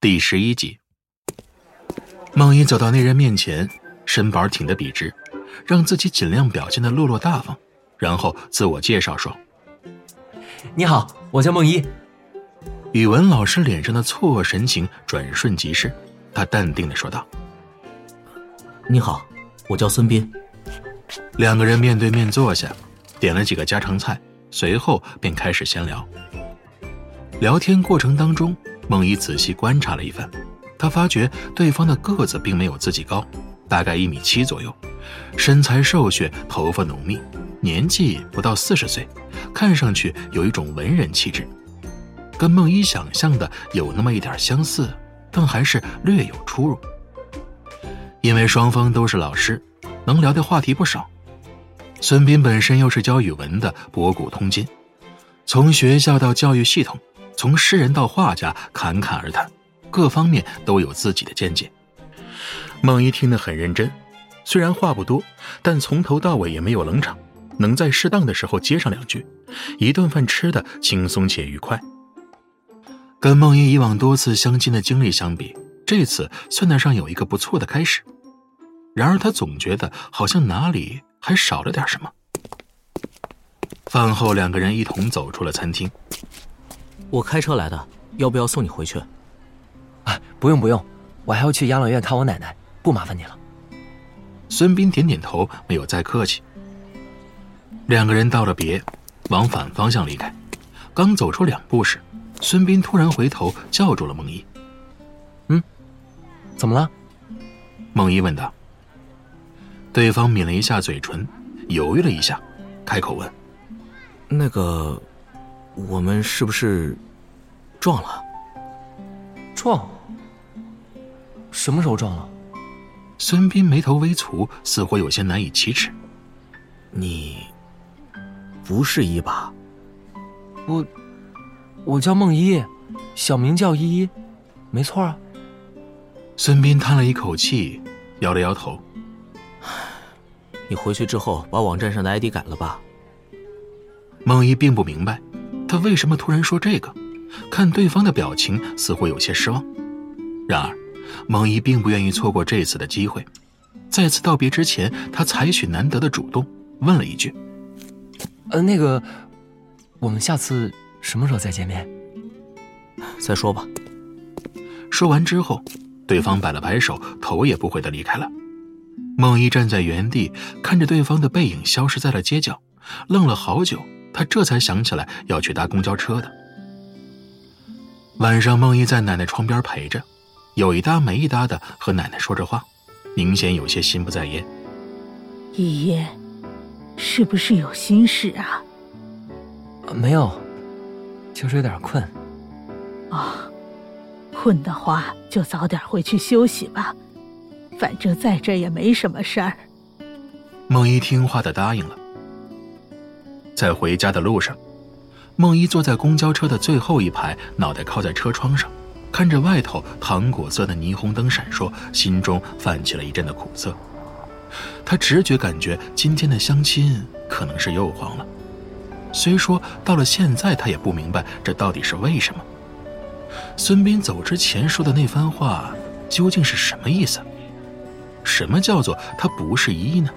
第11集。孟一走到那人面前，身板挺得笔直，让自己尽量表现得落落大方，然后自我介绍说： 你好，我叫孟一。 语文老师脸上的错愕神情转瞬即逝，他淡定地说道： 你好，我叫孙斌。 两个人面对面坐下，点了几个家常菜，随后便开始闲聊。聊天过程当中，孟一仔细观察了一番，他发觉对方的个子并没有自己高，大概1.7米左右，身材瘦削，头发浓密，年纪不到40岁，看上去有一种文人气质，跟孟一想象的有那么一点相似，但还是略有出入。因为双方都是老师，能聊的话题不少。孙斌本身又是教语文的，博古通今，从学校到教育系统，从诗人到画家，侃侃而谈，各方面都有自己的见解。孟一听得很认真，虽然话不多，但从头到尾也没有冷场，能在适当的时候接上两句，一顿饭吃得轻松且愉快。跟孟一以往多次相亲的经历相比，这次算得上有一个不错的开始。然而他总觉得好像哪里还少了点什么。饭后两个人一同走出了餐厅。 我开车来的，要不要送你回去？ 不用，我还要去养老院看我奶奶，不麻烦你了。 孙斌点点头，没有再客气。两个人道了别，往反方向离开。刚走出2步时，孙斌突然回头叫住了孟一。 怎么了？ 孟一问道。对方抿了一下嘴唇，犹豫了一下，开口问： 那个，我们是不是撞了？ 撞？什么时候撞了？ 孙斌眉头微蹙，似乎有些难以启齿。 你不是一吧？ 我叫孟一，小名叫依依，没错啊。 孙斌叹了一口气，摇了摇头。 你回去之后把网站上的 ID 改了吧。 孟一并不明白他为什么突然说这个，看对方的表情似乎有些失望。然而孟一并不愿意错过这次的机会，再次道别之前，他采取难得的主动，问了一句： 那个，我们下次什么时候再见面？ 再说吧。 说完之后，对方摆了摆手，头也不回地离开了。孟一站在原地，看着对方的背影消失在了街角，愣了好久，他这才想起来要去搭公交车的。晚上，孟一在奶奶床边陪着，有一搭没一搭的和奶奶说着话，明显有些心不在焉。 依依，是不是有心事啊？ 没有，就是有点困。 困的话就早点回去休息吧，反正在这也没什么事儿。 孟一听话地答应了。在回家的路上，孟一坐在公交车的最后一排，脑袋靠在车窗上，看着外头糖果色的霓虹灯闪烁，心中泛起了一阵的苦涩。他直觉感觉今天的相亲可能是又黄了，虽说到了现在他也不明白这到底是为什么。孙斌走之前说的那番话究竟是什么意思？什么叫做他不是依依呢？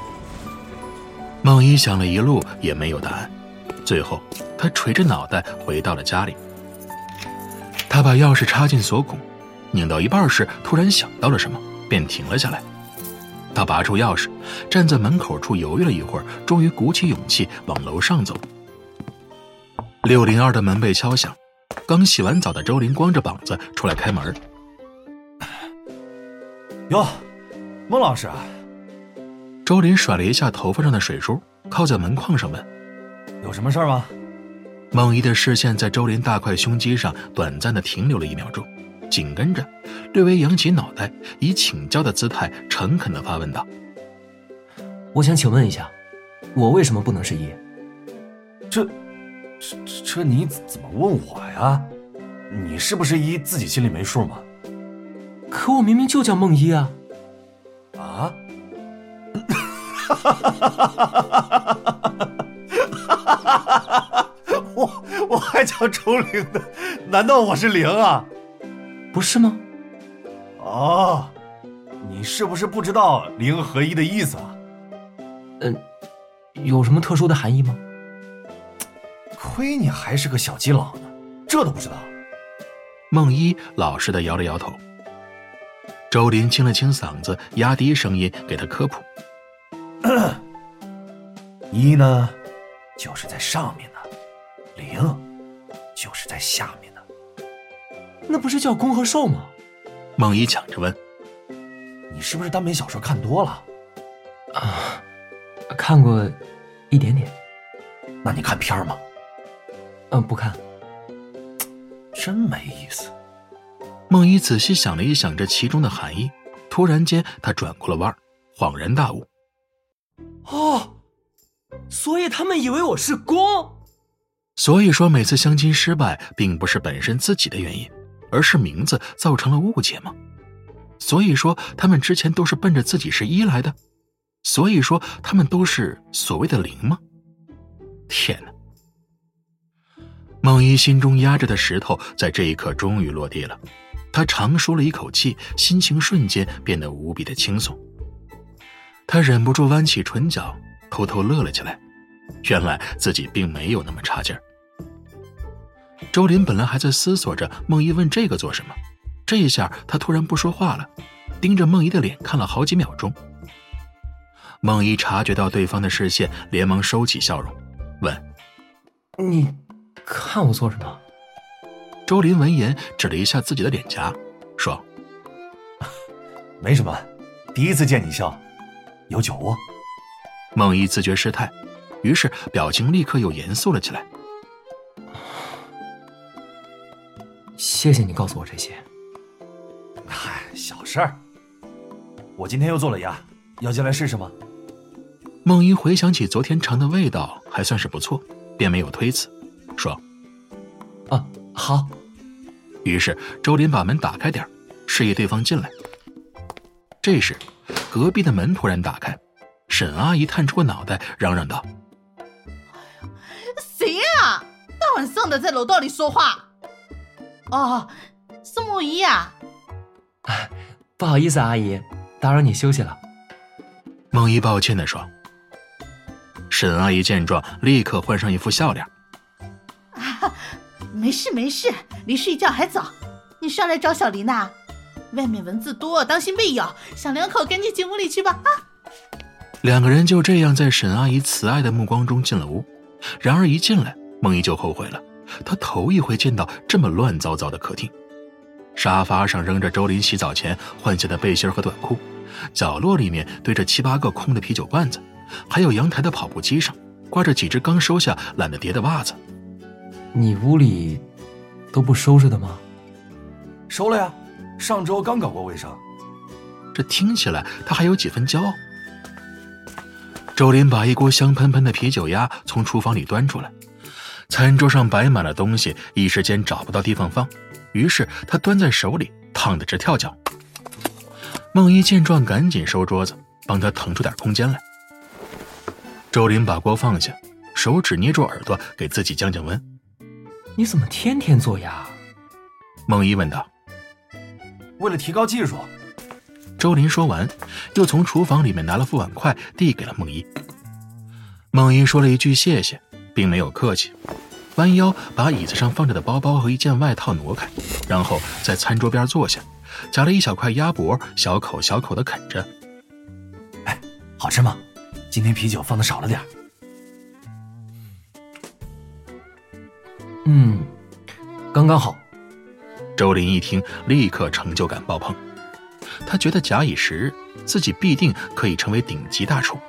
孟一想了一路也没有答案，最后他垂着脑袋回到了家里。他把钥匙插进锁孔，拧到一半时突然想到了什么，便停了下来。他拔出钥匙，站在门口处犹豫了一会儿，终于鼓起勇气往楼上走。602的门被敲响，刚洗完澡的周林光着膀子出来开门。 哟，孟老师。 周林甩了一下头发上的水珠，靠在门框上问： 有什么事儿吗？ 孟一的视线在周林大块胸肌上短暂地停留了1秒钟，紧跟着略微扬起脑袋，以请教的姿态诚恳地发问道： 我想请问一下，我为什么不能是依？ 这你怎么问我呀？你是不是依自己心里没数吗？ 可我明明就叫孟一啊！ 啊？我还叫周玲呢，难道我是0啊？ 不是吗？ 哦，你是不是不知道零合一的意思啊？ 有什么特殊的含义吗？ 亏你还是个小基佬呢，这都不知道。 孟一老实地摇了摇头。周林清了清嗓子，压低声音给他科普。 一呢，就是在上面的；零，就是在下面的。 那不是叫攻和受吗？ 孟一抢着问。 你是不是耽美小说看多了？ 看过一点点。 那你看片吗？ 不看。 真没意思。 孟一仔细想了一想这其中的含义，突然间他转过了弯，恍然大悟。 哦，所以他们以为我是攻。 所以说每次相亲失败并不是本身自己的原因，而是名字造成了误解吗？所以说他们之前都是奔着自己是一来的，所以说他们都是所谓的零吗？天哪！孟一心中压着的石头在这一刻终于落地了，他长舒了一口气，心情瞬间变得无比的轻松。他忍不住弯起唇角，偷偷乐了起来，原来自己并没有那么差劲儿。周林本来还在思索着孟一问这个做什么，这一下他突然不说话了，盯着孟一的脸看了好几秒钟。孟一察觉到对方的视线，连忙收起笑容，问： 你看我做什么？ 周林闻言指了一下自己的脸颊，说： 没什么，第一次见你笑，有酒窝。 孟一自觉失态，于是表情立刻又严肃了起来。 谢谢你告诉我这些。 嗨，小事儿。我今天又做了鸭，要进来试试吗？ 孟一回想起昨天尝的味道还算是不错，便没有推辞，说： 好。 于是周林把门打开点，示意对方进来。这时隔壁的门突然打开，沈阿姨探出个脑袋嚷嚷道： 谁呀？大晚上的在楼道里说话。哦，是孟一啊。 不好意思，阿姨，打扰你休息了。 孟一抱歉地说。沈阿姨见状立刻换上一副笑脸。 没事没事，离睡觉还早。你上来找小林呐？外面蚊子多，当心被咬。小两口赶紧进屋里去吧啊！ 两个人就这样在沈阿姨慈爱的目光中进了屋。然而一进来，孟一就后悔了，他头一回见到这么乱糟糟的客厅。沙发上扔着周林洗澡前换下的背心和短裤，角落里面堆着7、8个空的啤酒罐子，还有阳台的跑步机上挂着几只刚收下懒得叠的袜子。 你屋里都不收拾的吗？ 收了呀，上周刚搞过卫生。 这听起来他还有几分骄傲。周林把一锅香喷喷的啤酒鸭从厨房里端出来，餐桌上摆满了东西，一时间找不到地方放，于是他端在手里烫得直跳脚。孟一见状赶紧收桌子，帮他腾出点空间来。周林把锅放下，手指捏住耳朵给自己降降温。 你怎么天天做鸭？ 孟一问道。 为了提高技术。 周林说完，又从厨房里面拿了副碗筷递给了孟一。孟一说了一句谢谢，并没有客气，弯腰把椅子上放着的包包和一件外套挪开，然后在餐桌边坐下，夹了一小块鸭脖，小口小口地啃着。 哎，好吃吗？今天啤酒放的少了点。 刚刚好。 周林一听，立刻成就感爆棚。他觉得假以时日，自己必定可以成为顶级大厨。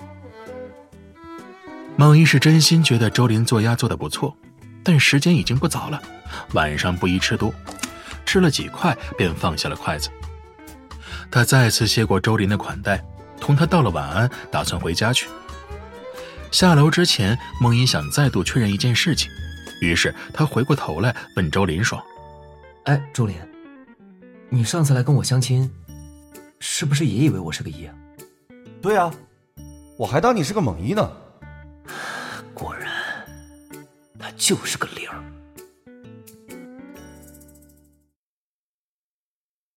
孟一是真心觉得周林做鸭做得不错，但时间已经不早了，晚上不宜吃多，吃了几块便放下了筷子。他再次谢过周林的款待，同他道了晚安，打算回家去。下楼之前，孟一想再度确认一件事情，于是他回过头来问周林说： 哎，周林，你上次来跟我相亲，是不是也以为我是个一啊？ 对啊，我还当你是个猛一呢。 果然，他就是个零。